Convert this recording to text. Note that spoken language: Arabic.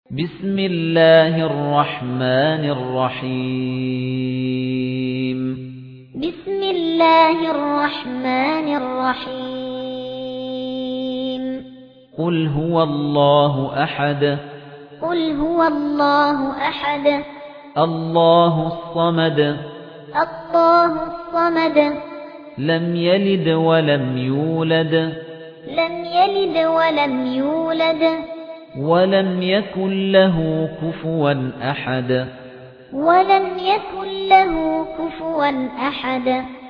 بسم الله الرحمن الرحيم بسم الله الرحمن الرحيم قل هو الله أحد قل هو الله أحد الله الصمد الله الصمد لم يلد ولم يولد لم يلد ولم يولد ولم يكن له كفوا أحد ولم يكن له كفوا أحد